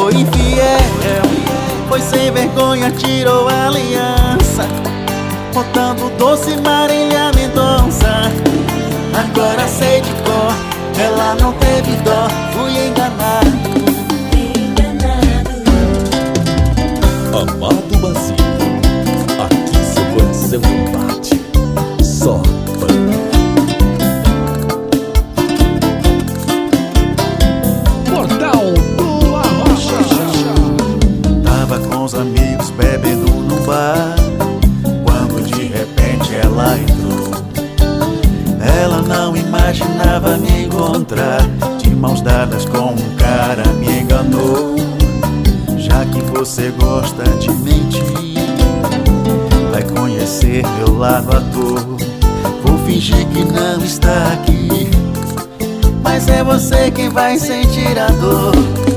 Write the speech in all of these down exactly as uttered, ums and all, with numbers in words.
foi infiel, foi sem vergonha, tirou a aliança, botando doce Marília Mendonça. Agora sei de cor, ela não teve dó, fui enganado. Amado Basílio, aqui seu coração bate só fã. Portal do Arrocha. Tava com os amigos bebendo num bar, quando de repente ela entrou. Ela não imaginava me encontrar, de mãos dadas com um cara, me enganou. Já que você gosta de mentir, vai conhecer meu lado ator. Vou fingir que não está aqui, mas é você quem vai sentir a dor.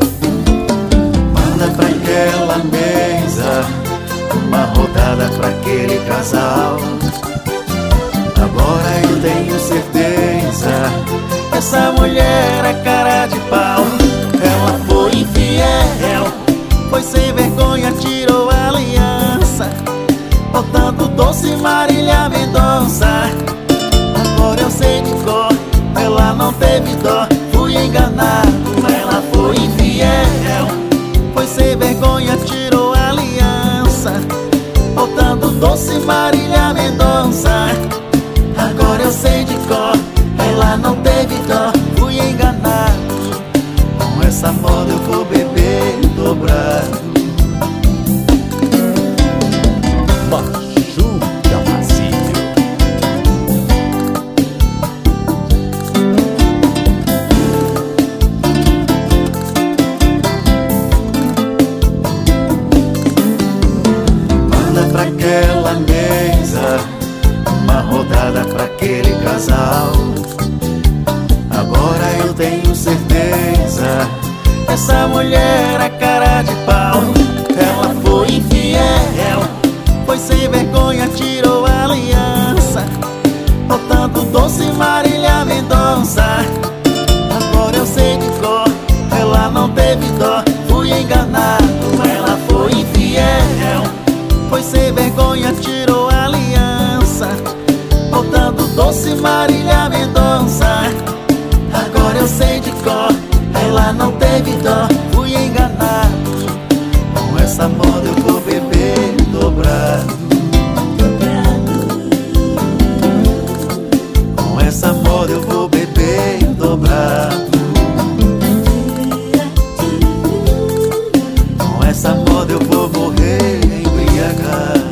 Manda pra aquela mesa uma rodada pra aquele casal. Agora eu tenho certeza, essa mulher é cara de pau. Ela foi infiel, foi sem vergonha, tirou a aliança, botando doce Marília Mendonça. Agora eu sei de cor, ela não teve dó, fui enganado. Ela foi infiel, foi sem vergonha, tirou a aliança, botando doce Marília Mendonça. Agora eu sei de cor, ela não teve dó, fui enganado. Com essa moda eu vou beber dobrado. Machuca Basílio. Manda pra aquela mesa uma rodada pra aquele casal. Agora eu tenho certeza, essa mulher é cara de pau. Ela foi infiel, foi sem vergonha, tirou a aliança, botando doce Marília Mendonça. Agora eu sei de cor, ela não teve dó, fui enganado. Ela foi infiel, foi sem vergonha, tirou a aliança, botando doce Marília Mendonça. Agora eu sei de cor, ela não teve dó, fui enganado. Com essa moda eu vou beber dobrado. Com essa moda eu vou beber dobrado. Com essa moda eu vou morrer embriagado.